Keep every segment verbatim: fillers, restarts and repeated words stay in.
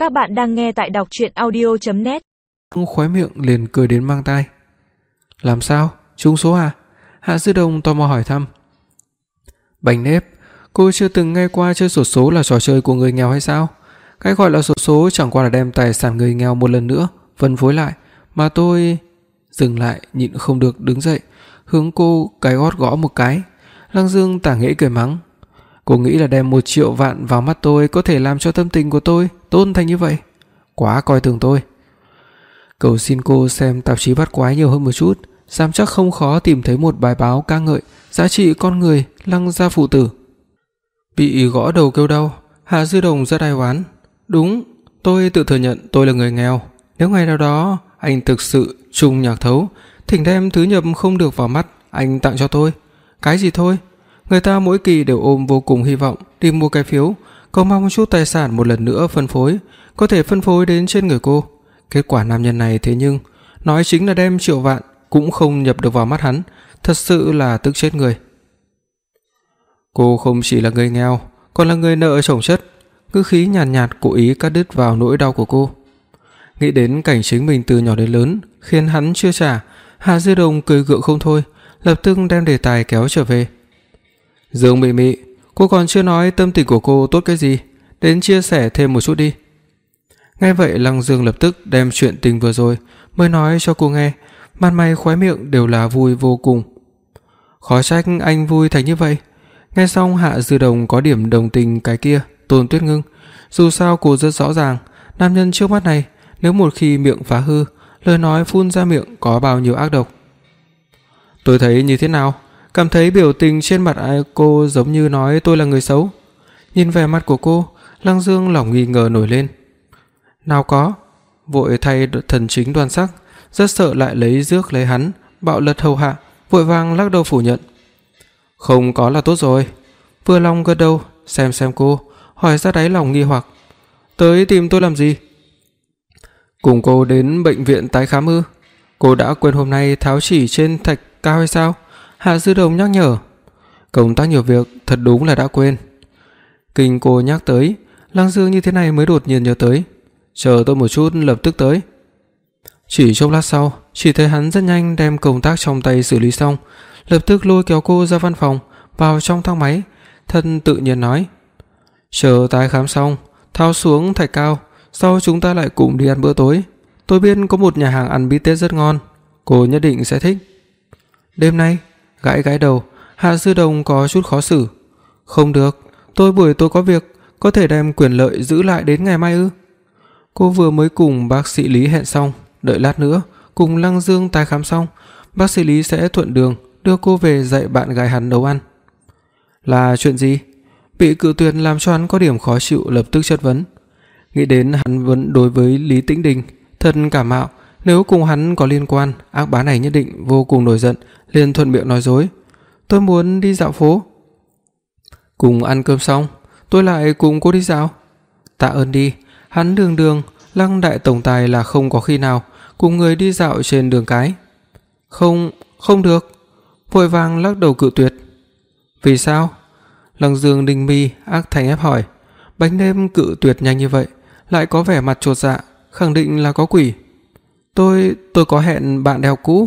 Các bạn đang nghe tại đọc truyện audio chấm net. Khóe miệng liền cười đến mang tai. Làm sao? Trúng số à? Hạ Dư Đồng tò mò hỏi thăm. Bánh nếp, cô chưa từng nghe qua chơi xổ số là trò chơi của người nghèo hay sao? Cái gọi là xổ số chẳng qua là đem tài sản người nghèo một lần nữa phân phối lại, mà tôi... Dừng lại, nhịn không được đứng dậy, hướng cô cái gót gõ một cái. Lăng Dương tả nghễ cười mắng. Cô nghĩ là đem một triệu vạn vào mắt tôi có thể làm cho tâm tình của tôi tôn thành như vậy? Quá coi thường tôi. Cầu xin cô xem tạp chí bắt quái nhiều hơn một chút, dám chắc không khó tìm thấy một bài báo ca ngợi giá trị con người Lăng gia phụ tử. Bị gõ đầu kêu đau, Hạ Dư Đồng rất ai oán. Đúng, tôi tự thừa nhận tôi là người nghèo. Nếu ngày nào đó anh thực sự trùng nhạc thấu, thỉnh đem thứ nhập không được vào mắt anh tặng cho tôi. Cái gì thôi? Người ta mỗi kỳ đều ôm vô cùng hy vọng đi mua cái phiếu, cầu mong chút tài sản một lần nữa phân phối, có thể phân phối đến trên người cô. Kết quả nam nhân này thế nhưng nói chính là đem triệu vạn cũng không nhập được vào mắt hắn, thật sự là tức chết người. Cô không chỉ là người nghèo, còn là người nợ chồng chất. Ngữ khí nhàn nhạt, nhạt cố ý cắt đứt vào nỗi đau của cô. Nghĩ đến cảnh chính mình từ nhỏ đến lớn khiến hắn chưa trả, Hạ Dư Đồng cười gượng không thôi, lập tức đem đề tài kéo trở về. Dương Mị Mị, cô còn chưa nói tâm tình của cô tốt cái gì, đến chia sẻ thêm một chút đi. Nghe vậy Lăng Dương lập tức đem chuyện tình vừa rồi mới nói cho cô nghe, mặt mày khóe miệng đều là vui vô cùng. Khó trách anh vui thành như vậy. Nghe xong Hạ Dư Đồng có điểm đồng tình cái kia, Tôn Tuyết Ngưng. Dù sao cô rất rõ ràng, nam nhân trước mắt này nếu một khi miệng phá hư, lời nói phun ra miệng có bao nhiêu ác độc. Tôi thấy như thế nào? Cảm thấy biểu tình trên mặt cô giống như nói tôi là người xấu. Nhìn vẻ mặt của cô, Lăng Dương lòng nghi ngờ nổi lên. Nào có, vội thay thần chính đoan sắc, rất sợ lại lấy rước lấy hắn, bạo lật hầu hạ, vội vàng lắc đầu phủ nhận. Không có là tốt rồi. Vừa lòng gật đầu, xem xem cô, hỏi ra đáy lòng nghi hoặc. Tới tìm tôi làm gì? Cùng cô đến bệnh viện tái khám ư? Cô đã quên hôm nay tháo chỉ trên thạch cao hay sao? Hạ Dư Đồng nhắc nhở. Công tác nhiều việc, thật đúng là đã quên. Kinh cô nhắc tới, Lăng Dương như thế này mới đột nhiên nhớ tới. Chờ tôi một chút, lập tức tới. Chỉ chốc lát sau, chỉ thấy hắn rất nhanh đem công tác trong tay xử lý xong, lập tức lôi kéo cô ra văn phòng, vào trong thang máy, thân tự nhiên nói. Chờ tái khám xong, tháo xuống thạch cao, sau chúng ta lại cùng đi ăn bữa tối. Tôi biết có một nhà hàng ăn bít tết rất ngon, cô nhất định sẽ thích. Đêm nay, gãi gãi đầu, Hạ Dư Đồng có chút khó xử. Không được, tôi buổi tối có việc, có thể đem quyền lợi giữ lại đến ngày mai ư? Cô vừa mới cùng bác sĩ Lý hẹn xong, đợi lát nữa cùng Lăng Dương tái khám xong, bác sĩ Lý sẽ thuận đường đưa cô về dạy bạn gái hắn nấu ăn. Là chuyện gì? Bị cự tuyệt làm cho hắn có điểm khó chịu, lập tức chất vấn. Nghĩ đến hắn vẫn đối với Lý Tĩnh Đình thật cảm mạo, nếu cùng hắn có liên quan, ác bá này nhất định vô cùng nổi giận, liền thuận miệng nói dối. Tôi muốn đi dạo phố. Cùng ăn cơm xong, tôi lại cùng cô đi dạo. Tạ ơn đi. Hắn đường đường, Lăng đại tổng tài là không có khi nào cùng người đi dạo trên đường cái. Không, không được. Vội vàng lắc đầu cự tuyệt. Vì sao? Lăng Dương đinh mi ác thành ép hỏi. Bánh nêm cự tuyệt nhanh như vậy, lại có vẻ mặt chột dạ, khẳng định là có quỷ. Tôi, tôi có hẹn bạn đại học cũ.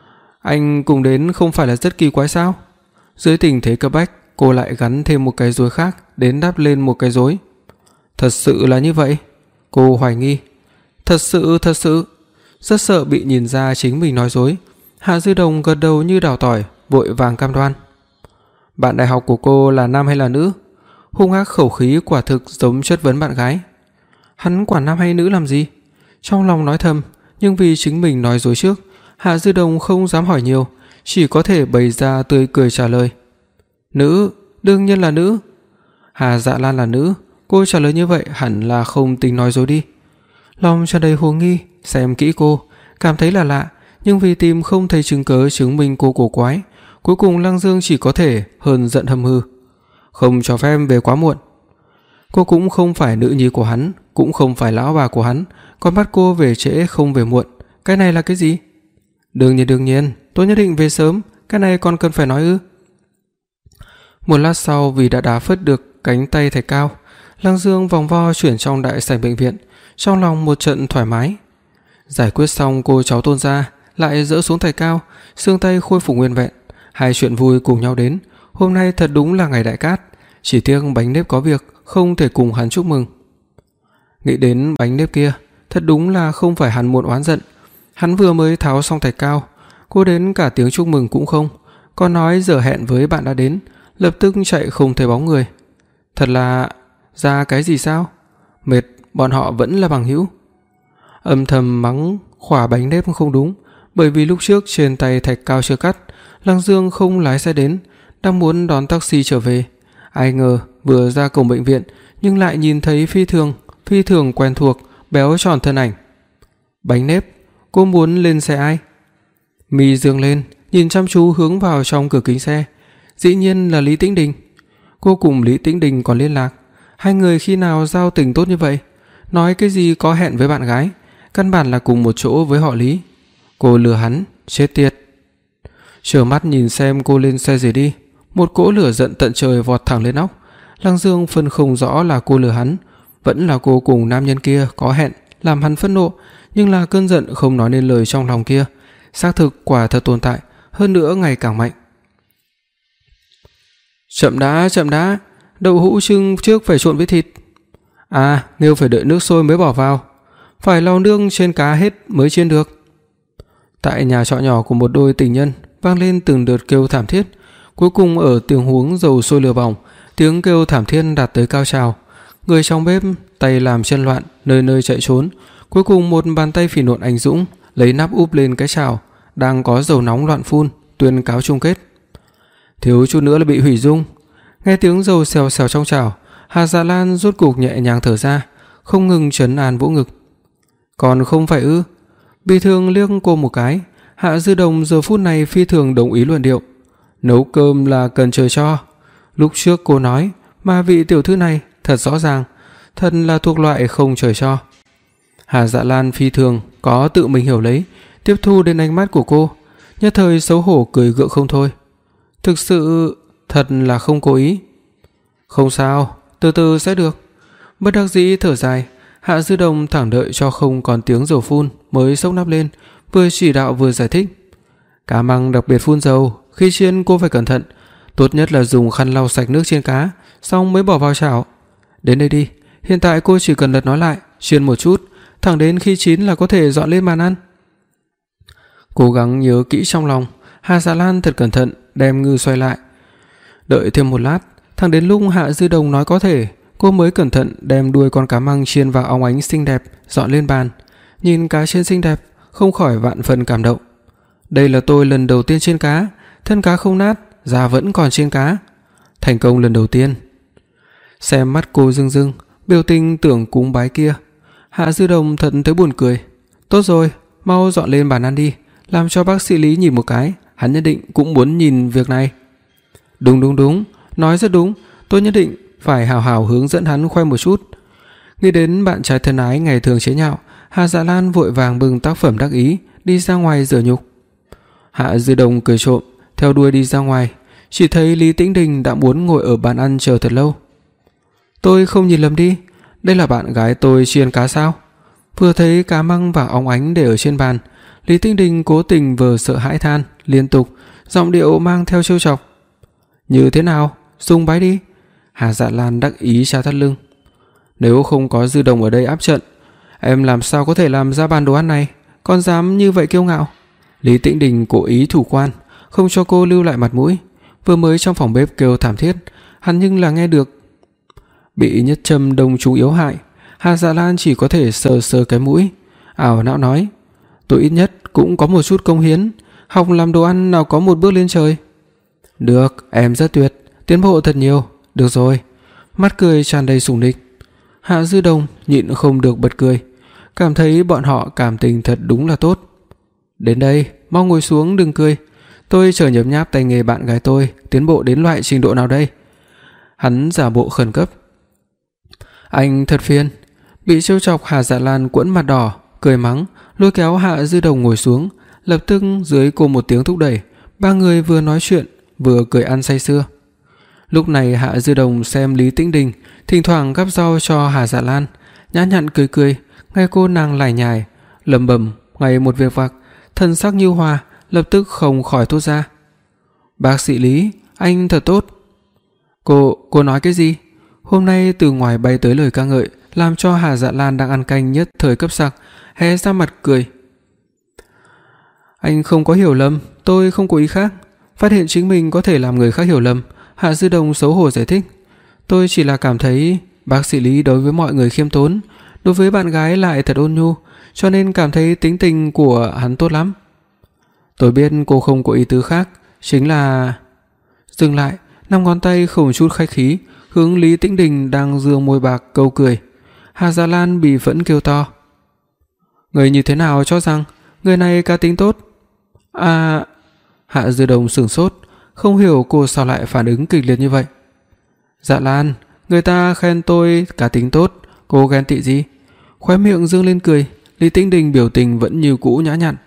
Anh cùng đến không phải là rất kỳ quái sao? Dưới tình thế cấp bách, cô lại gắn thêm một cái rối khác đến đáp lên một cái rối. Thật sự là như vậy? Cô hoài nghi. Thật sự, thật sự. Rất sợ bị nhìn ra chính mình nói dối. Hạ Dư Đồng gật đầu như đào tỏi, vội vàng cam đoan. Bạn đại học của cô là nam hay là nữ? Hung ác khẩu khí quả thực giống chất vấn bạn gái. Hắn quản nam hay nữ làm gì? Trong lòng nói thầm, nhưng vì chính mình nói dối trước, Hạ Dư Đồng không dám hỏi nhiều, chỉ có thể bày ra tươi cười trả lời. Nữ, đương nhiên là nữ. Hà Dạ Lan là nữ, cô trả lời như vậy hẳn là không tính nói dối đi. Lòng tràn đầy hồ nghi, xem kỹ cô, cảm thấy là lạ, nhưng vì tìm không thấy chứng cớ chứng minh cô cổ quái, cuối cùng Lăng Dương chỉ có thể hơn giận hầm hư. Không cho phép về quá muộn. Cô cũng không phải nữ nhi của hắn, cũng không phải lão bà của hắn, còn bắt cô về trễ không về muộn, cái này là cái gì? Đương nhiên đương nhiên, tôi nhất định về sớm, cái này còn cần phải nói ư? Một lát sau, vì đã đá phất được cánh tay thạch cao, Lăng Dương vòng vo chuyển trong đại sảnh bệnh viện, trong lòng một trận thoải mái. Giải quyết xong cô cháu Tôn gia, lại dỡ xuống thạch cao, xương tay khôi phục nguyên vẹn, hai chuyện vui cùng nhau đến. Hôm nay thật đúng là ngày đại cát, chỉ tiếc Bánh Nếp có việc không thể cùng hắn chúc mừng. Nghĩ đến Bánh Nếp kia, thật đúng là không phải hắn muốn oán giận. Hắn vừa mới tháo xong thạch cao, cô đến cả tiếng chúc mừng cũng không, còn nói giờ hẹn với bạn đã đến, lập tức chạy không thấy bóng người. Thật là ra cái gì sao? Mệt, bọn họ vẫn là bằng hữu. Âm thầm mắng khỏa Bánh Nếp không đúng, bởi vì lúc trước trên tay thạch cao chưa cắt, Lăng Dương không lái xe đến, đang muốn đón taxi trở về. Ai ngờ vừa ra cổng bệnh viện nhưng lại nhìn thấy phi thường, phi thường quen thuộc, béo tròn thân ảnh. Bánh Nếp, cô muốn lên xe ai? Mi dương lên, nhìn chăm chú hướng vào trong cửa kính xe. Dĩ nhiên là Lý Tĩnh Đình. Cô cùng Lý Tĩnh Đình còn liên lạc, hai người khi nào giao tình tốt như vậy? Nói cái gì có hẹn với bạn gái, căn bản là cùng một chỗ với họ Lý. Cô lừa hắn, chết tiệt. Trợn mắt nhìn xem cô lên xe rời đi, một cỗ lửa giận tận trời vọt thẳng lên óc. Lăng Dương phân không rõ là cô lừa hắn, vẫn là cô cùng nam nhân kia có hẹn làm hắn phẫn nộ, nhưng là cơn giận không nói nên lời trong lòng kia, xác thực quả thật tồn tại, hơn nữa ngày càng mạnh. Chậm đã, chậm đã, đậu hũ trưng trước phải trộn với thịt. À, nghêu phải đợi nước sôi mới bỏ vào, phải lau nước trên cá hết mới chiên được. Tại nhà trọ nhỏ của một đôi tình nhân vang lên từng đợt kêu thảm thiết, cuối cùng ở tiếng huống dầu sôi lửa bỏng, tiếng kêu thảm thiết đạt tới cao trào. Người trong bếp tay làm chân loạn, nơi nơi chạy trốn, cuối cùng một bàn tay phỉ nộn anh dũng lấy nắp úp lên cái chảo đang có dầu nóng loạn phun, tuyên cáo chung kết. Thiếu chút nữa là bị hủy dung. Nghe tiếng dầu xèo xèo trong chảo, Hà Dạ Lan rốt cục nhẹ nhàng thở ra, không ngừng trấn an vỗ ngực. Còn không phải ư? Bi thương liếc cô một cái, Hạ Dư Đồng giờ phút này phi thường đồng ý luận điệu. Nấu cơm là cần trời cho. Lúc trước cô nói, mà vị tiểu thư này thật rõ ràng, thật là thuộc loại không trời cho. Hà Dạ Lan phi thường có tự mình hiểu lấy, tiếp thu đến ánh mắt của cô, nhất thời xấu hổ cười gượng không thôi. Thực sự thật là không cố ý. Không sao, từ từ sẽ được. Bất đắc dĩ thở dài, Hạ Dư Đồng thẳng đợi cho không còn tiếng dầu phun mới xốc nắp lên, vừa chỉ đạo vừa giải thích. Cá măng đặc biệt phun dầu, khi chiên cô phải cẩn thận, tốt nhất là dùng khăn lau sạch nước trên cá, xong mới bỏ vào chảo. Đến đây đi, hiện tại cô chỉ cần lật nó lại, chiên một chút, thẳng đến khi chín là có thể dọn lên bàn ăn. Cố gắng nhớ kỹ trong lòng, Hà Dạ Lan thật cẩn thận đem ngư xoay lại. Đợi thêm một lát, thẳng đến lúc Hạ Dư Đồng nói có thể, cô mới cẩn thận đem đuôi con cá măng chiên vào óng ánh xinh đẹp dọn lên bàn. Nhìn cá chiên xinh đẹp, không khỏi vạn phần cảm động. Đây là tôi lần đầu tiên chiên cá, thân cá không nát, da vẫn còn trên cá. Thành công lần đầu tiên. Xem mắt cô rưng rưng, biểu tình tưởng cúng bái kia, Hạ Dư Đồng thật thấy buồn cười. Tốt rồi, mau dọn lên bàn ăn đi, làm cho bác sĩ Lý nhìn một cái, hắn nhất định cũng muốn nhìn việc này. Đúng đúng đúng, nói rất đúng, tôi nhất định phải hào hào hướng dẫn hắn khoe một chút. Nghĩ đến bạn trai thân ái ngày thường chế nhạo, Hà Dạ Lan vội vàng bưng tác phẩm đắc ý đi ra ngoài rửa nhục. Hạ Dư Đồng cười trộm theo đuôi đi ra ngoài, chỉ thấy Lý Tĩnh Đình đã muốn ngồi ở bàn ăn chờ thật lâu. Tôi không nhìn lầm đi, đây là bạn gái tôi chiên cá sao? Vừa thấy cá măng và óng ánh để ở trên bàn, Lý Tĩnh Đình cố tình vừa sợ hãi than liên tục, giọng điệu mang theo trêu chọc. Như thế nào, sung bái đi. Hà Dạ Lan đắc ý chà thắt lưng. Nếu không có Dư Đồng ở đây áp trận, em làm sao có thể làm ra bàn đồ ăn này, còn dám như vậy kiêu ngạo. Lý Tĩnh Đình cố ý thủ quan, không cho cô lưu lại mặt mũi. Vừa mới trong phòng bếp kêu thảm thiết, hắn nhưng là nghe được. Bị nhất châm đông trúng yếu hại, Hà Dạ Lan chỉ có thể sờ sờ cái mũi, ảo não nói: tôi ít nhất cũng có một chút công hiến, học làm đồ ăn nào có một bước lên trời. Được, em rất tuyệt, tiến bộ thật nhiều. Được rồi. Mắt cười tràn đầy sủng nịch. Hạ Dư Đồng nhịn không được bật cười, cảm thấy bọn họ cảm tình thật đúng là tốt. Đến đây, mau ngồi xuống đừng cười. Tôi chờ nhấm nháp tay nghề bạn gái tôi tiến bộ đến loại trình độ nào đây? Hắn giả bộ khẩn cấp. Anh thật phiền. Bị trêu chọc, Hà Dạ Lan quẫn mặt đỏ, cười mắng, lôi kéo Hạ Dư Đồng ngồi xuống, lập tức dưới cô một tiếng thúc đẩy, ba người vừa nói chuyện vừa cười ăn say sưa. Lúc này Hạ Dư Đồng xem Lý Tĩnh Đình thỉnh thoảng gắp rau cho Hà Dạ Lan, nhã nhặn cười cười, nghe cô nàng lải nhải, lẩm bẩm ngay một việc vặt, thần sắc như hoa, lập tức không khỏi thốt ra: "Bác sĩ Lý, anh thật tốt." "Cô, cô nói cái gì?" Hôm nay từ ngoài bay tới lời ca ngợi, làm cho Hà Dạ Lan đang ăn canh nhất thời cấp sặc, hé ra mặt cười. "Anh không có hiểu lầm, tôi không có ý khác." Phát hiện chính mình có thể làm người khác hiểu lầm, Hạ Dư Đồng xấu hổ giải thích: "Tôi chỉ là cảm thấy bác sĩ Lý đối với mọi người khiêm tốn, đối với bạn gái lại thật ôn nhu, cho nên cảm thấy tính tình của hắn tốt lắm." "Tôi biết cô không có ý tứ khác, chính là..." Dừng lại, năm ngón tay không chút khách khí hướng Lý Tĩnh Đình đang dương môi bạc câu cười. Hà Dạ Lan bị phẫn kêu to: "Người như thế nào cho rằng người này cá tính tốt?" "À..." Hạ Dư Đồng sửng sốt, không hiểu cô sao lại phản ứng kịch liệt như vậy. "Dạ Lan, người ta khen tôi cá tính tốt, cô ghen tị gì?" Khóe miệng dương lên cười, Lý Tĩnh Đình biểu tình vẫn như cũ nhã nhặn.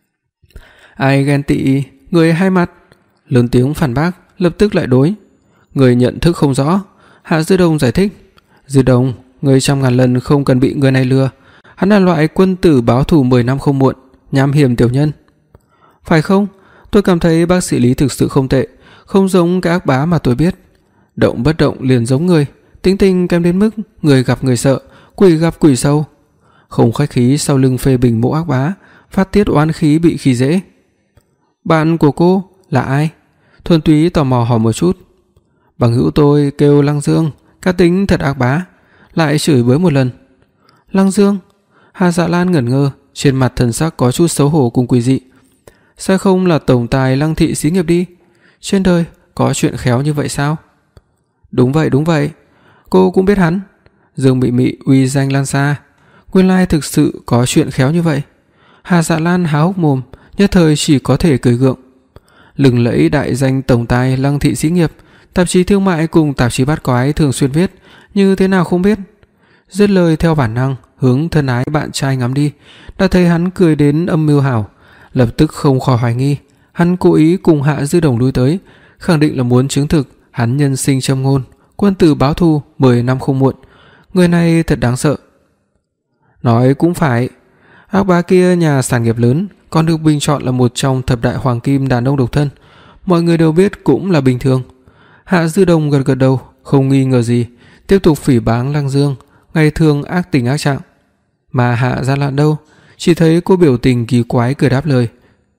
"Ai ghen tị, người hai mặt." Lớn tiếng phản bác, lập tức lại đối: "Người nhận thức không rõ." Hạ Dư Đồng giải thích: "Dư Đồng, người trăm ngàn lần không cần bị người này lừa, hắn là loại quân tử báo thù mười năm không muộn, nham hiểm tiểu nhân." "Phải không? Tôi cảm thấy bác sĩ Lý thực sự không tệ, không giống cái ác bá mà tôi biết. Động bất động liền giống người, tính tình kém đến mức người gặp người sợ, quỷ gặp quỷ sâu. Không khách khí sau lưng phê bình mộ ác bá, phát tiết oán khí bị khi dễ." "Bạn của cô là ai?" Thuần túy tò mò hỏi một chút. "Bằng hữu tôi kêu Lăng Dương, cá tính thật ác bá." Lại chửi bới một lần. "Lăng Dương?" Hà Dạ Lan ngẩn ngơ, trên mặt thần sắc có chút xấu hổ cùng quỷ dị. "Sẽ không là tổng tài Lăng thị xí nghiệp đi? Trên đời có chuyện khéo như vậy sao?" "Đúng vậy, đúng vậy. Cô cũng biết hắn." Dương Mị Mị uy danh lan xa, nguyên lai thực sự có chuyện khéo như vậy. Hà Dạ Lan há hốc mồm, nhất thời chỉ có thể cười gượng. Lừng lẫy đại danh tổng tài Lăng thị xí nghiệp, tạp chí thương mại cùng tạp chí bắt quái thường xuyên viết, như thế nào không biết. Dứt lời theo bản năng hướng thân ái bạn trai ngắm đi, đã thấy hắn cười đến âm mưu hảo, lập tức không khỏi hoài nghi hắn cố ý cùng Hạ Dư Đồng lui tới, khẳng định là muốn chứng thực hắn nhân sinh châm ngôn, quân tử báo thù mười năm không muộn. Người này thật đáng sợ. Nói cũng phải, ác bá kia nhà sản nghiệp lớn, còn được bình chọn là một trong thập đại hoàng kim đàn ông độc thân, mọi người đều biết cũng là bình thường. Hạ Dư Đồng gật gật đầu, không nghi ngờ gì, tiếp tục phỉ báng Lăng Dương, ngày thường ác tình ác trạng. Mà Hạ Gia Lan đâu, chỉ thấy cô biểu tình kỳ quái cười đáp lời: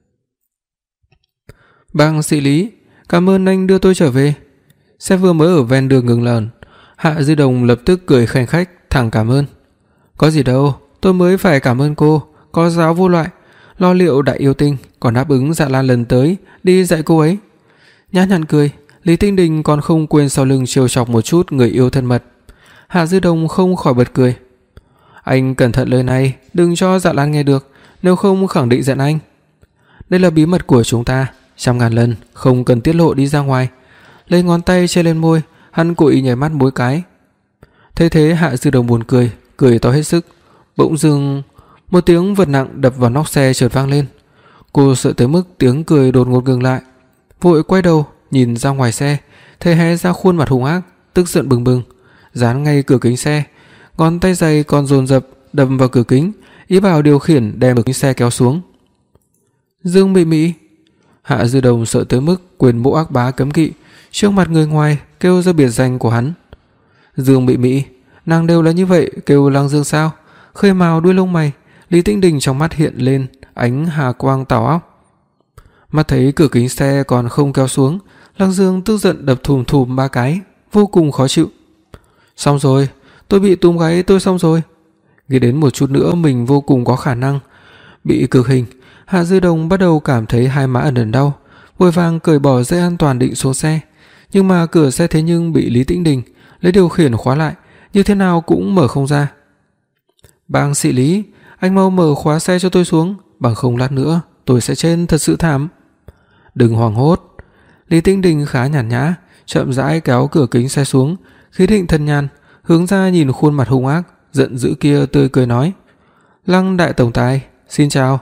"Bác sĩ Lý, cảm ơn anh đưa tôi trở về." Xe vừa mới ở ven đường ngừng lờn, Hạ Dư Đồng lập tức cười khanh khách thẳng cảm ơn. "Có gì đâu, tôi mới phải cảm ơn cô, có giáo vô loại, lo liệu đại yêu tinh, còn đáp ứng Dạ Lan lần tới đi dạy cô ấy." Nhã nhặn cười, Lý Tinh Đình còn không quên sau lưng trêu chọc một chút người yêu thân mật. Hạ Dư Đồng không khỏi bật cười. "Anh cẩn thận lời này, đừng cho Dạ Lan nghe được, nếu không khẳng định giận anh. Đây là bí mật của chúng ta, trăm ngàn lần không cần tiết lộ đi ra ngoài." Lấy ngón tay che lên môi, hắn cố ý nháy mắt mỗi cái. Thế thế Hạ Dư Đồng buồn cười, cười to hết sức. Bỗng dưng một tiếng vật nặng đập vào nóc xe chợt vang lên. Cô sợ tới mức tiếng cười đột ngột ngừng lại, vội quay đầu nhìn ra ngoài xe, thấy hé ra khuôn mặt hung ác, tức giận bừng bừng, dán ngay cửa kính xe, ngón tay dày còn dồn dập đập vào cửa kính, ý bảo điều khiển đem cửa kính xe kéo xuống. "Dương Mị Mị." Hạ Dư Đồng sợ tới mức quên mộ ác bá cấm kỵ, trước mặt người ngoài kêu ra biệt danh của hắn. "Dương Mị Mị, nàng đều là như vậy kêu Lăng Dương sao?" Khơi mào đuôi lông mày, Lý Tĩnh Đình trong mắt hiện lên ánh hà quang tảo óc. Mắt thấy cửa kính xe còn không kéo xuống, Lăng Dương tức giận đập thùm thùm ba cái, vô cùng khó chịu. "Xong rồi, tôi bị túm gáy, tôi xong rồi." Nghĩ đến một chút nữa mình vô cùng có khả năng bị cực hình, Hạ Dư Đồng bắt đầu cảm thấy hai má ẩn ẩn đau, vội vàng cởi bỏ dây an toàn định xuống xe. Nhưng mà cửa xe thế nhưng bị Lý Tĩnh Đình lấy điều khiển khóa lại, như thế nào cũng mở không ra. "Bác sĩ Lý, anh mau mở khóa xe cho tôi xuống, bằng không lát nữa tôi sẽ chết thật sự thảm." "Đừng hoảng hốt." Lý Tĩnh Đình khá nhàn nhã, chậm rãi kéo cửa kính xe xuống, khí định thần nhàn, hướng ra nhìn khuôn mặt hung ác, giận dữ kia tươi cười nói: "Lăng đại tổng tài, xin chào."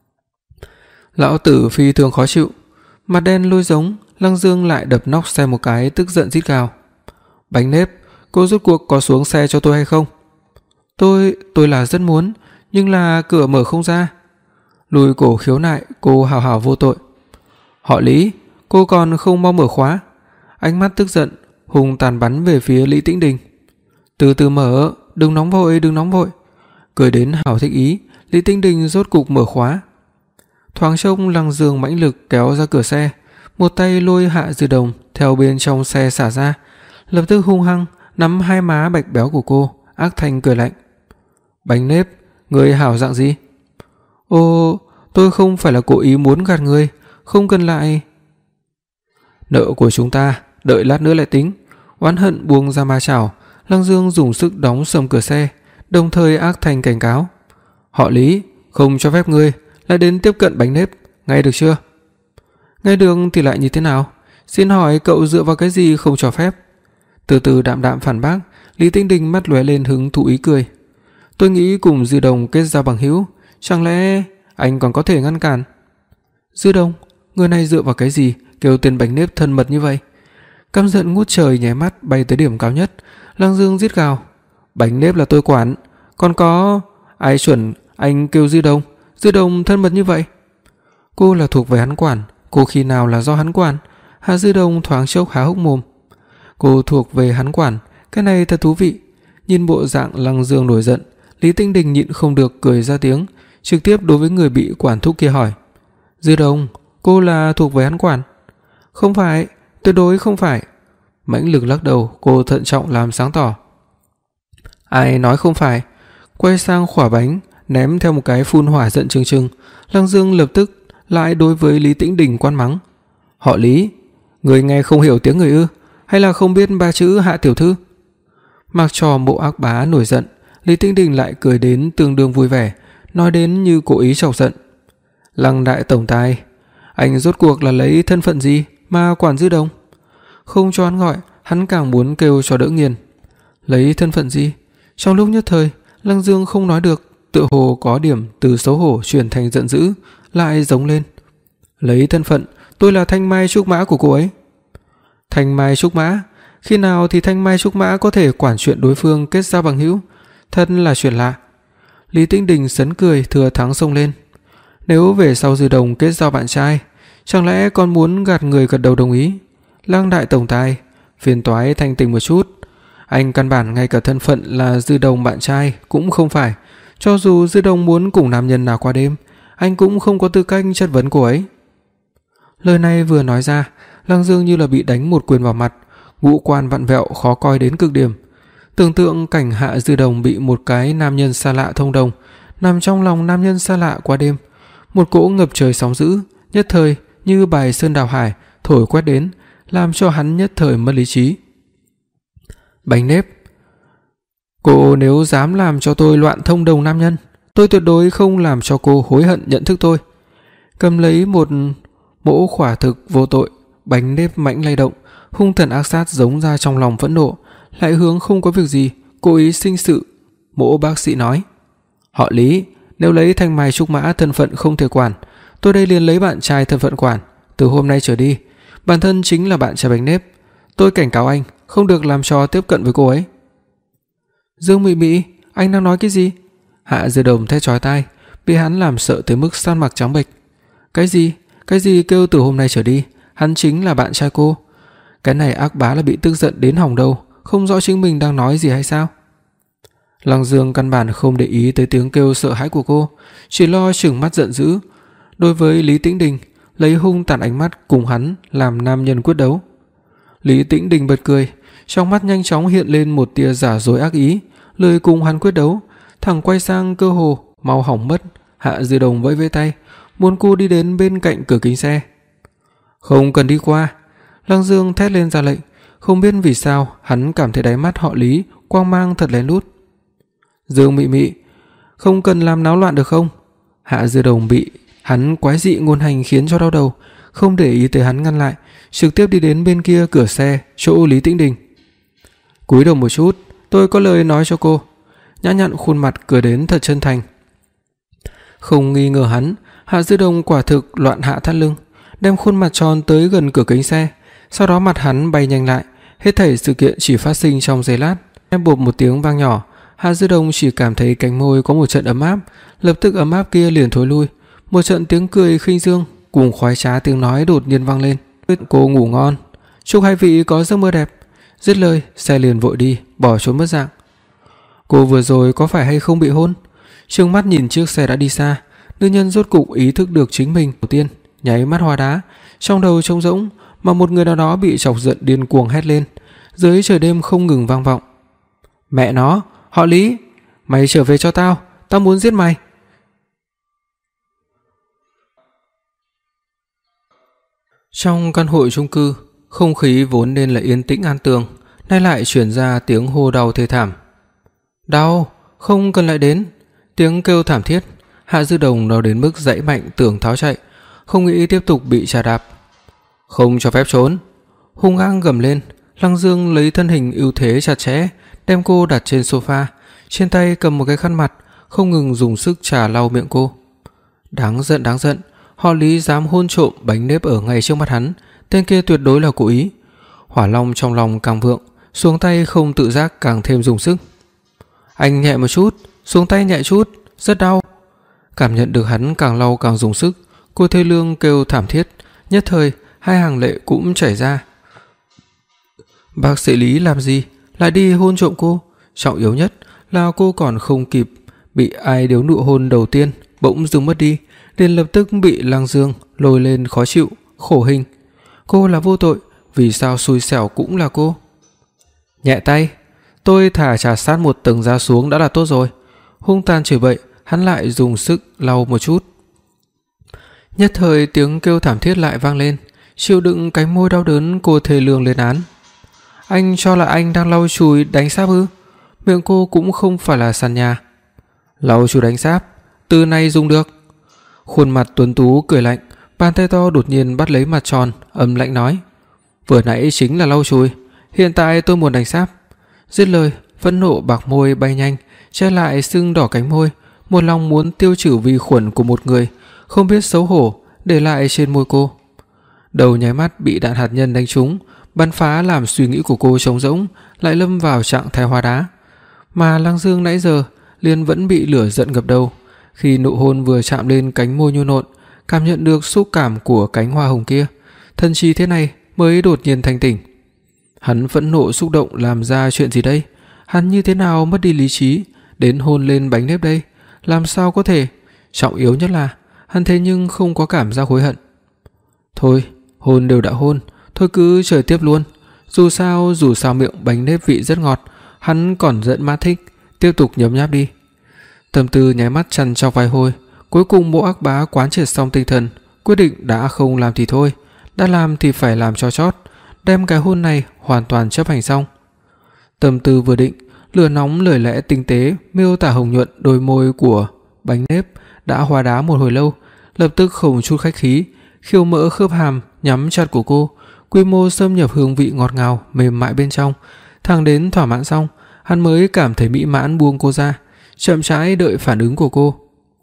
Lão tử phi thường khó chịu, mặt đen lôi giống, Lăng Dương lại đập nóc xe một cái, tức giận rít gào: "Bánh nếp, cô rốt cuộc có xuống xe cho tôi hay không?" Tôi, tôi là rất muốn, nhưng là cửa mở không ra. Lùi cổ khiếu nại, cô hào hào vô tội. Họ Lý, cô còn không mau mở khóa. Ánh mắt tức giận, hùng tàn bắn về phía Lý Tĩnh Đình. Từ từ mở, đừng nóng vội, đừng nóng vội. Cười đến hảo thích ý, Lý Tĩnh Đình rốt cục mở khóa. Thoáng trông Lăng Dương mãnh lực kéo ra cửa xe, một tay lôi Hạ Dư Đồng theo bên trong xe xả ra, lập tức hung hăng nắm hai má bạch béo của cô, ác thanh cười lạnh. Bánh nếp, người hảo dạng gì? Ô, tôi không phải là cố ý muốn gạt người, không cần lại. Nợ của chúng ta, đợi lát nữa lại tính. Oán hận buông ra ma chảo, Lăng Dương dùng sức đóng sầm cửa xe, đồng thời ác thanh cảnh cáo. Họ Lý, không cho phép ngươi lại đến tiếp cận bánh nếp, nghe được chưa? Nghe được thì lại như thế nào? Xin hỏi cậu dựa vào cái gì không cho phép? Từ từ đạm đạm phản bác, Lý Tĩnh Đình mắt lóe lên hứng thú ý cười. Tôi nghĩ cùng Dư Đồng kết giao bằng hữu, chẳng lẽ anh còn có thể ngăn cản? Dư Đồng, người này dựa vào cái gì kêu tên bánh nếp thân mật như vậy? Căm giận ngút trời nháy mắt bay tới điểm cao nhất, Lăng Dương rít gào. Bánh nếp là tôi quản, còn có ai chuẩn anh kêu Dư Đồng, Dư Đồng thân mật như vậy? Cô là thuộc về hắn quản, cô khi nào là do hắn quản? Hạ Dư Đồng thoáng chốc há hốc mồm. Cô thuộc về hắn quản, cái này thật thú vị. Nhìn bộ dạng Lăng Dương nổi giận, Lý Tĩnh Đình nhịn không được cười ra tiếng, trực tiếp đối với người bị quản thúc kia hỏi. Dư Đồng, cô là thuộc về hắn quản? Không phải, tuyệt đối không phải. Mãnh lực lắc đầu, cô thận trọng làm sáng tỏ. Ai nói không phải? Quay sang khỏa bánh, ném theo một cái phun hỏa giận trừng trừng, Lăng Dương lập tức lại đối với Lý Tĩnh Đình quan mắng. Họ Lý, người nghe không hiểu tiếng người ư? Hay là không biết ba chữ Hạ tiểu thư? Mặc trò bộ ác bá nổi giận, Lý Tĩnh Đình lại cười đến tương đương vui vẻ, nói đến như cố ý chọc giận. Lăng đại tổng tài, anh rốt cuộc là lấy thân phận gì mà quản Dư Đồng? Không cho hắn gọi, hắn càng muốn kêu cho đỡ nghiền. Lấy thân phận gì? Trong lúc nhất thời, Lăng Dương không nói được, tựa hồ có điểm từ xấu hổ chuyển thành giận dữ, lại giống lên. Lấy thân phận, tôi là Thanh Mai Trúc Mã của cô ấy. Thanh Mai Trúc Mã? Khi nào thì Thanh Mai Trúc Mã có thể quản chuyện đối phương kết giao bằng hữu? Thật là chuyện lạ. Lý Tĩnh Đình sấn cười thừa thắng xông lên. Nếu về sau Dư Đồng kết giao bạn trai, chẳng lẽ còn muốn gạt người gật đầu đồng ý? Lăng đại tổng tài, phiền toái thanh tình một chút. Anh căn bản ngay cả thân phận là Dư Đồng bạn trai cũng không phải. Cho dù Dư Đồng muốn cùng nam nhân nào qua đêm, anh cũng không có tư cách chất vấn cô ấy. Lời này vừa nói ra, Lăng Dương như là bị đánh một quyền vào mặt, ngũ quan vặn vẹo khó coi đến cực điểm. Tưởng tượng cảnh Hạ Dư Đồng bị một cái nam nhân xa lạ thông đồng, nằm trong lòng nam nhân xa lạ qua đêm, một cỗ ngập trời sóng dữ, nhất thời như bài sơn đảo hải thổi quét đến, làm cho hắn nhất thời mất lý trí. Bánh nếp, cô nếu dám làm cho tôi loạn thông đồng nam nhân, tôi tuyệt đối không làm cho cô hối hận nhận thức tôi. Cầm lấy một mỗ khỏa thực vô tội, bánh nếp mãnh lay động, hung thần ác sát giống ra trong lòng phẫn nộ, lại hướng không có việc gì cố ý sinh sự. Mỗ bác sĩ nói. Họ Lý, nếu lấy Thanh Mai Trúc Mã thân phận không thể quản, tôi đây liền lấy bạn trai thân phận quản. Từ hôm nay trở đi, bản thân chính là bạn trai bánh nếp. Tôi cảnh cáo anh không được làm trò tiếp cận với cô ấy. Dương Mị Mị, anh đang nói cái gì? Hạ Dư Đồng thét chói tai, bị hắn làm sợ tới mức san mặt trắng bệch. Cái gì? Cái gì kêu từ hôm nay trở đi, hắn chính là bạn trai cô? Cái này ác bá là bị tức giận đến hỏng đầu, không rõ chính mình đang nói gì hay sao? Lăng Dương căn bản không để ý tới tiếng kêu sợ hãi của cô, chỉ lo trừng mắt giận dữ. Đối với Lý Tĩnh Đình, lấy hung tàn ánh mắt cùng hắn làm nam nhân quyết đấu. Lý Tĩnh Đình bật cười, trong mắt nhanh chóng hiện lên một tia giả dối ác ý, lời cùng hắn quyết đấu, thẳng quay sang cơ hồ mau hỏng mất. Hạ Dư Đồng vẫy vẫy tay, muốn cô đi đến bên cạnh cửa kính xe. Không cần đi qua. Lăng Dương thét lên ra lệnh, không biết vì sao hắn cảm thấy đáy mắt họ Lý quang mang thật lén lút. Dương Mị Mị, không cần làm náo loạn được không? Hạ Dư Đồng bị hắn quái dị ngôn hành khiến cho đau đầu, không để ý tới hắn ngăn lại, trực tiếp đi đến bên kia cửa xe chỗ Lý Tĩnh Đình. Cúi đầu một chút, tôi có lời nói cho cô. Nhã nhặn khuôn mặt cười đến thật chân thành. Không nghi ngờ hắn, Hạ Dư Đồng quả thực loạn hạ thắt lưng, đem khuôn mặt tròn tới gần cửa kính xe, sau đó mặt hắn bay nhanh lại, hết thảy sự kiện chỉ phát sinh trong giây lát. Em bộp một tiếng vang nhỏ, Hạ Dư Đồng chỉ cảm thấy cánh môi có một trận ấm áp, lập tức ấm áp kia liền thối lui, một trận tiếng cười khinh dương cùng khoái trá tiếng nói đột nhiên vang lên. Cô ngủ ngon, chúc hai vị có giấc mơ đẹp. Dứt lời, xe liền vội đi, bỏ trốn mất dạng. Cô vừa rồi có phải hay không bị hôn? Trừng mắt nhìn chiếc xe đã đi xa, nữ nhân rốt cục ý thức được chính mình. Đầu tiên, nháy mắt hóa đá, trong đầu trống rỗng, mà một người nào đó bị chọc giận điên cuồng hét lên, dưới trời đêm không ngừng vang vọng. Mẹ nó, họ Lý, mày trở về cho tao, tao muốn giết mày. Trong căn hộ chung cư, không khí vốn nên là yên tĩnh an tường, nay lại truyền ra tiếng hô đau thê thảm. Đau, không cần lại đến. Tiếng kêu thảm thiết, Hạ Dư Đồng đau đến mức giãy mạnh tưởng tháo chạy, không nghĩ tiếp tục bị trà đạp. Không cho phép trốn. Hung hăng gầm lên, Lăng Dương lấy thân hình ưu thế chặt chẽ, đem cô đặt trên sofa, trên tay cầm một cái khăn mặt, không ngừng dùng sức chà lau miệng cô. Đáng giận, đáng giận, họ Lý dám hôn trộm bánh nếp ở ngay trước mắt hắn, tên kia tuyệt đối là cố ý. Hỏa long trong lòng càng vượng, xuống tay không tự giác càng thêm dùng sức. Anh nhẹ một chút, xuống tay nhẹ chút, rất đau. Cảm nhận được hắn càng lau càng dùng sức, cô thê lương kêu thảm thiết, nhất thời hai hàng lệ cũng chảy ra. Bác sĩ Lý làm gì, lại đi hôn trộm cô? Trọng yếu nhất là cô còn không kịp bị ai điếu nụ hôn đầu tiên bỗng dưng mất đi, liền lập tức bị Lăng Dương lôi lên khó chịu, khổ hình. Cô là vô tội, vì sao xui xẻo cũng là cô? Nhẹ tay, tôi thả trà sát một tầng da xuống đã là tốt rồi. Hung tàn chửi bậy, hắn lại dùng sức lau một chút. Nhất thời tiếng kêu thảm thiết lại vang lên, chịu đựng cánh môi đau đớn, cô thê lương lên án. Anh cho là anh đang lau chùi đánh sáp ư? Miệng cô cũng không phải là sàn nhà. Lau chùi đánh sáp, từ này dùng được. Khuôn mặt tuấn tú cười lạnh, bàn tay to đột nhiên bắt lấy mặt tròn, âm lạnh nói: vừa nãy chính là lau chùi, hiện tại tôi muốn đánh sáp. Dứt lời, phẫn nộ bạc môi bay nhanh, che lại sưng đỏ cánh môi, một lòng muốn tiêu trừ vi khuẩn của một người không biết xấu hổ để lại trên môi cô. Đầu nháy mắt bị đạn hạt nhân đánh trúng, bắn phá làm suy nghĩ của cô trống rỗng, lại lâm vào trạng thái hóa đá. Mà Lăng Dương nãy giờ liền vẫn bị lửa giận ngập đầu, khi nụ hôn vừa chạm lên cánh môi nhô nộn, cảm nhận được xúc cảm của cánh hoa hồng kia, thần trí thế này mới đột nhiên thanh tỉnh. Hắn phẫn nộ xúc động làm ra chuyện gì đây? Hắn như thế nào mất đi lý trí đến hôn lên bánh nếp đây? Làm sao có thể? Trọng yếu nhất là hắn thế nhưng không có cảm giác hối hận. Thôi, hôn đều đã hôn, thôi cứ chơi tiếp luôn. Dù sao, dù sao miệng bánh nếp vị rất ngọt, hắn còn rất mát thích, tiếp tục nhấm nháp đi. Tâm tư nháy mắt chăn trong vài hồi, cuối cùng Mộ Ác Bá quán triệt xong tinh thần, quyết định đã không làm thì thôi, đã làm thì phải làm cho chót, đem cái hôn này hoàn toàn chấp hành xong. Tâm tư vừa định, lửa nóng lời lẽ tinh tế miêu tả hồng nhuận đôi môi của bánh nếp đã hóa đá một hồi lâu, lập tức không chút khách khí, khiêu mỡ khớp hàm nhắm chặt của cô, quy mô xâm nhập hương vị ngọt ngào mềm mại bên trong, thẳng đến thỏa mãn xong, hắn mới cảm thấy mỹ mãn buông cô ra, chậm rãi đợi phản ứng của cô.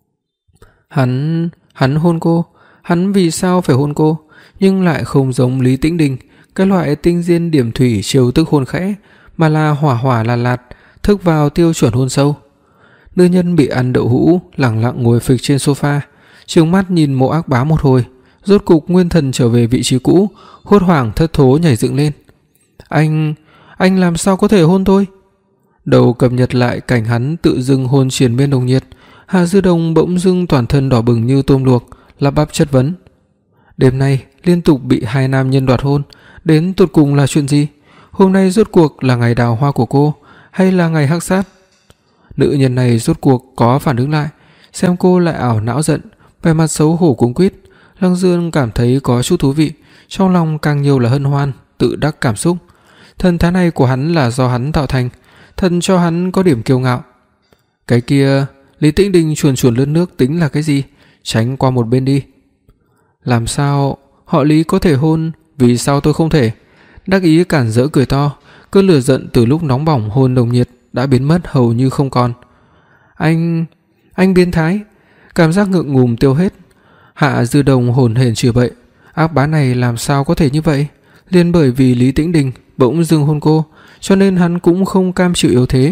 Hắn, hắn hôn cô, hắn vì sao phải hôn cô, nhưng lại không giống Lý Tĩnh Đình, cái loại tinh diên điểm thủy chiều tức hôn khẽ, mà là hỏa hỏa lạt lạt, thức vào tiêu chuẩn hôn sâu. Nữ nhân bị ăn đậu hũ lẳng lặng ngồi phịch trên sofa, trừng mắt nhìn Mộ Ác Bá một hồi, rốt cục nguyên thần trở về vị trí cũ, hốt hoảng thất thố nhảy dựng lên. Anh, anh làm sao có thể hôn tôi? Đầu cập nhật lại cảnh hắn tự dưng hôn triền miên nồng nhiệt, Hạ Dư Đồng bỗng dưng toàn thân đỏ bừng như tôm luộc, lắp bắp chất vấn. Đêm nay liên tục bị hai nam nhân đoạt hôn, đến tột cùng là chuyện gì? Hôm nay rốt cuộc là ngày đào hoa của cô, hay là ngày hắc sát? Nữ nhân này rốt cuộc có phản ứng lại, xem cô lại ảo não giận, vẻ mặt xấu hổ cuống quýt. Lăng Dương cảm thấy có chút thú vị, trong lòng càng nhiều là hân hoan, tự đắc cảm xúc. Thần thái này của hắn là do hắn tạo thành, thần cho hắn có điểm kiêu ngạo. Cái kia, Lý Tĩnh Đình chuồn chuồn lướt nước tính là cái gì? Tránh qua một bên đi. Làm sao họ Lý có thể hôn, vì sao tôi không thể? Đắc ý cản rỡ cười to, cơn lửa giận từ lúc nóng bỏng hôn nồng nhiệt đã biến mất hầu như không còn. Anh, anh biến thái. Cảm giác ngượng ngùng tiêu hết. Hạ Dư Đồng hồn hển chửi bậy, ác bá này làm sao có thể như vậy? Liền bởi vì Lý Tĩnh Đình bỗng dưng hôn cô, cho nên hắn cũng không cam chịu yếu thế,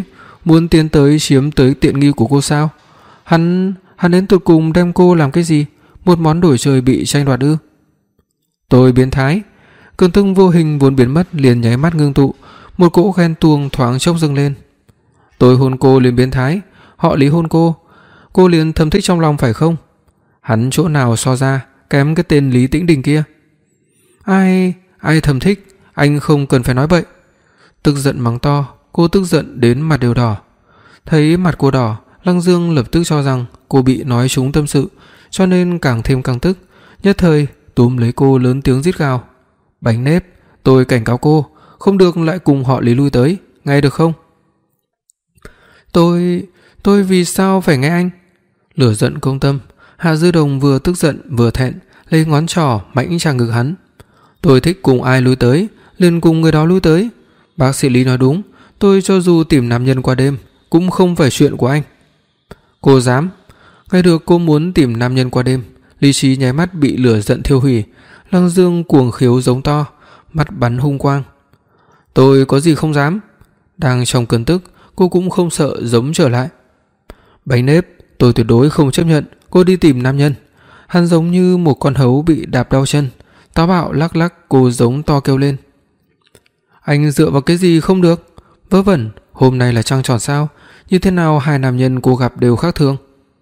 muốn tiến tới chiếm tới tiện nghi của cô sao? Hắn, hắn đến tụt cùng đem cô làm cái gì? Một món đồ chơi bị tranh đoạt ư? Tôi biến thái. Cơn tức vô hình vốn biến mất liền nháy mắt ngưng tụ, một cỗ ghen tuông thoáng chốc dâng lên. Tôi hôn cô liền biến thái, họ Lý hôn cô, cô liền thầm thích trong lòng phải không? Hắn chỗ nào so ra kém cái tên Lý Tĩnh Đình kia? Ai, ai thầm thích, anh không cần phải nói bậy. Tức giận mắng to, cô tức giận đến mặt đều đỏ. Thấy mặt cô đỏ, Lăng Dương lập tức cho rằng cô bị nói trúng tâm sự, cho nên càng thêm căng tức, nhất thời túm lấy cô lớn tiếng rít gào. Bánh nếp, tôi cảnh cáo cô, không được lại cùng họ Lý lui tới, nghe được không? Tôi, tôi vì sao phải nghe anh? Lửa giận công tâm, Hạ Dư Đồng vừa tức giận vừa thẹn, lấy ngón trỏ mạnh chà ngực hắn. Tôi thích cùng ai lui tới, liền cùng người đó lui tới. Bác sĩ Lý nói đúng, tôi cho dù tìm nam nhân qua đêm cũng không phải chuyện của anh. Cô dám? Nghe được cô muốn tìm nam nhân qua đêm, lý trí nháy mắt bị lửa giận thiêu hủy. Lăng Dương cuồng khiếu giống to, mắt bắn hung quang. Tôi có gì không dám? Đang trong cơn tức, cô cũng không sợ giống trở lại. Bánh nếp, tôi tuyệt đối không chấp nhận cô đi tìm nam nhân. Hắn giống như một con hấu bị đạp đau chân, táo bạo lắc lắc, cô giống to kêu lên. Anh dựa vào cái gì không được? Vớ vẩn, hôm nay là trăng tròn sao? Như thế nào hai nam nhân cô gặp đều khác thường?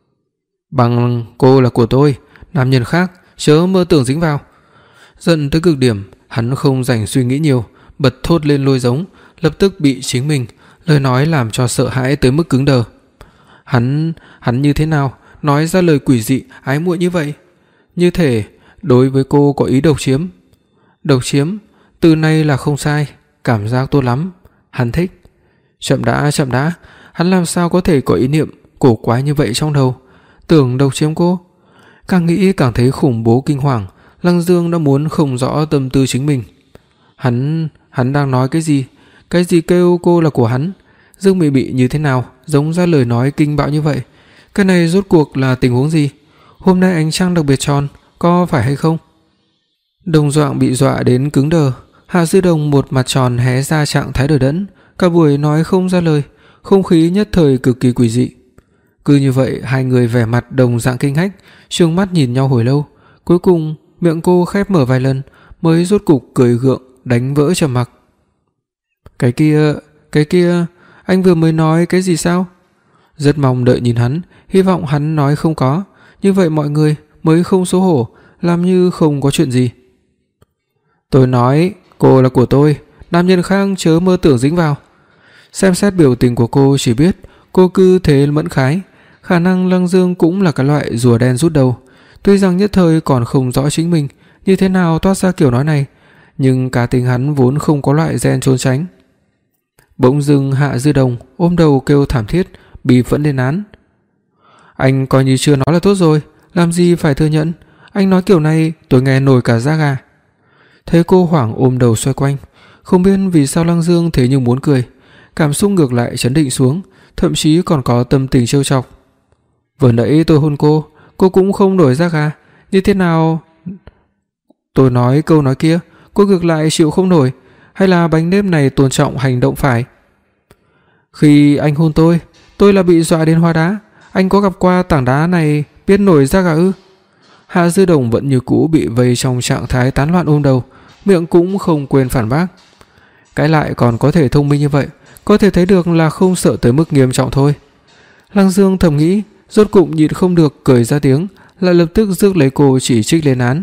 Bằng cô là của tôi, nam nhân khác chớ mơ tưởng dính vào. Giận tới cực điểm, hắn không dành suy nghĩ nhiều, bật thốt lên lôi giống, lập tức bị chính mình lời nói làm cho sợ hãi tới mức cứng đờ. Hắn, hắn như thế nào nói ra lời quỷ dị ái muội như vậy? Như thể đối với cô có ý độc chiếm. Độc chiếm, từ này là không sai, cảm giác tốt lắm, hắn thích. Chậm đã, chậm đã, hắn làm sao có thể có ý niệm cổ quái như vậy trong đầu, tưởng độc chiếm cô? Càng nghĩ càng thấy khủng bố kinh hoàng, Lăng Dương đã muốn không rõ tâm tư chính mình. Hắn, hắn đang nói cái gì? Cái gì kêu cô là của hắn? Dương Mị Mị như thế nào giống ra lời nói kinh bạo như vậy? Cái này rốt cuộc là tình huống gì? Hôm nay ánh trăng đặc biệt tròn, có phải hay không? Đồng Doạng bị dọa đến cứng đờ, Hạ Dư Đồng một mặt tròn hé ra trạng thái đờ đẫn, cả buổi nói không ra lời, không khí nhất thời cực kỳ quỷ dị. Cứ như vậy hai người vẻ mặt đồng dạng kinh hách, trừng mắt nhìn nhau hồi lâu, cuối cùng miệng cô khép mở vài lần mới rốt cục cười gượng đánh vỡ trầm mặc. Cái kia, cái kia, anh vừa mới nói cái gì sao? Rất mong đợi nhìn hắn, hy vọng hắn nói không có, như vậy mọi người mới không xấu hổ, làm như không có chuyện gì. Tôi nói cô là của tôi, nam nhân khác chớ mơ tưởng dính vào. Xem xét biểu tình của cô chỉ biết cô cứ thế mẫn khái, khả năng Lăng Dương cũng là cái loại rùa đen rút đầu. Tuy rằng nhất thời còn không rõ chính mình như thế nào toát ra kiểu nói này, nhưng cá tính hắn vốn không có loại gen trốn tránh. Bỗng dưng Hạ Dư Đồng ôm đầu kêu thảm thiết, bị phẫn lên án. Anh coi như chưa nói là tốt rồi, làm gì phải thừa nhận, anh nói kiểu này tôi nghe nổi cả da gà. Thấy cô hoảng ôm đầu xoay quanh, không biết vì sao Lăng Dương thế nhưng muốn cười, cảm xúc ngược lại trấn định xuống, thậm chí còn có tâm tình trêu chọc. Vừa nãy tôi hôn cô, cô cũng không nổi da gà, như thế nào? Tôi nói câu nói kia, cô ngược lại chịu không nổi, hay là bánh nếp này tôn trọng hành động phải? Khi anh hôn tôi, tôi là bị dọa đến hóa đá, anh có gặp qua tảng đá này biết nổi da gà ư? Hạ Dư Đồng vẫn như cũ bị vây trong trạng thái tán loạn ôm đầu, miệng cũng không quên phản bác. Cái lại còn có thể thông minh như vậy, có thể thấy được là không sợ tới mức nghiêm trọng thôi. Lăng Dương thầm nghĩ, rốt cục nhịn không được cười ra tiếng, lại lập tức rước lấy cô chỉ trích lên án.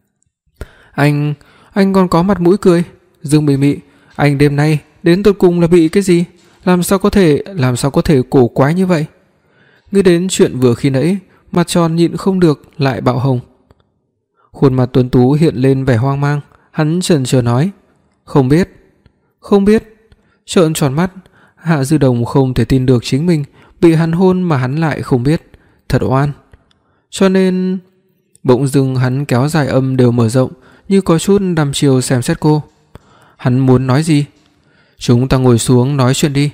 Anh, anh còn có mặt mũi cười? Dương Mị Mị, anh đêm nay đến tột cùng là bị cái gì? Làm sao có thể, làm sao có thể cổ quái như vậy? Nghĩ đến chuyện vừa khi nãy, mặt tròn nhịn không được lại bạo hồng. Khuôn mặt tuấn tú hiện lên vẻ hoang mang, hắn chần chờ nói, không biết, không biết. Trợn tròn mắt, Hạ Dư Đồng không thể tin được chính mình bị hắn hôn mà hắn lại không biết, thật oan. Cho nên, bỗng dưng hắn kéo dài âm đều mở rộng, như có chút đăm chiêu xem xét cô. Hắn muốn nói gì? Chúng ta ngồi xuống nói chuyện đi.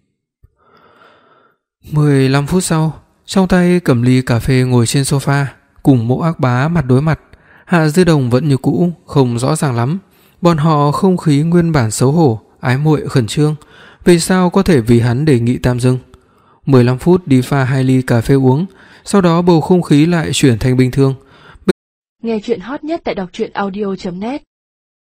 mười lăm phút sau, trong tay cầm ly cà phê ngồi trên sofa, cùng Mộ Ác Bá mặt đối mặt. Hạ Dư Đồng vẫn như cũ, không rõ ràng lắm. Bọn họ không khí nguyên bản xấu hổ, ái muội khẩn trương, Vì sao có thể vì hắn đề nghị tạm dừng? mười lăm phút đi pha hai ly cà phê uống, sau đó bầu không khí lại chuyển thành bình thường. Nghe chuyện hot nhất tại đọc truyện audio chấm net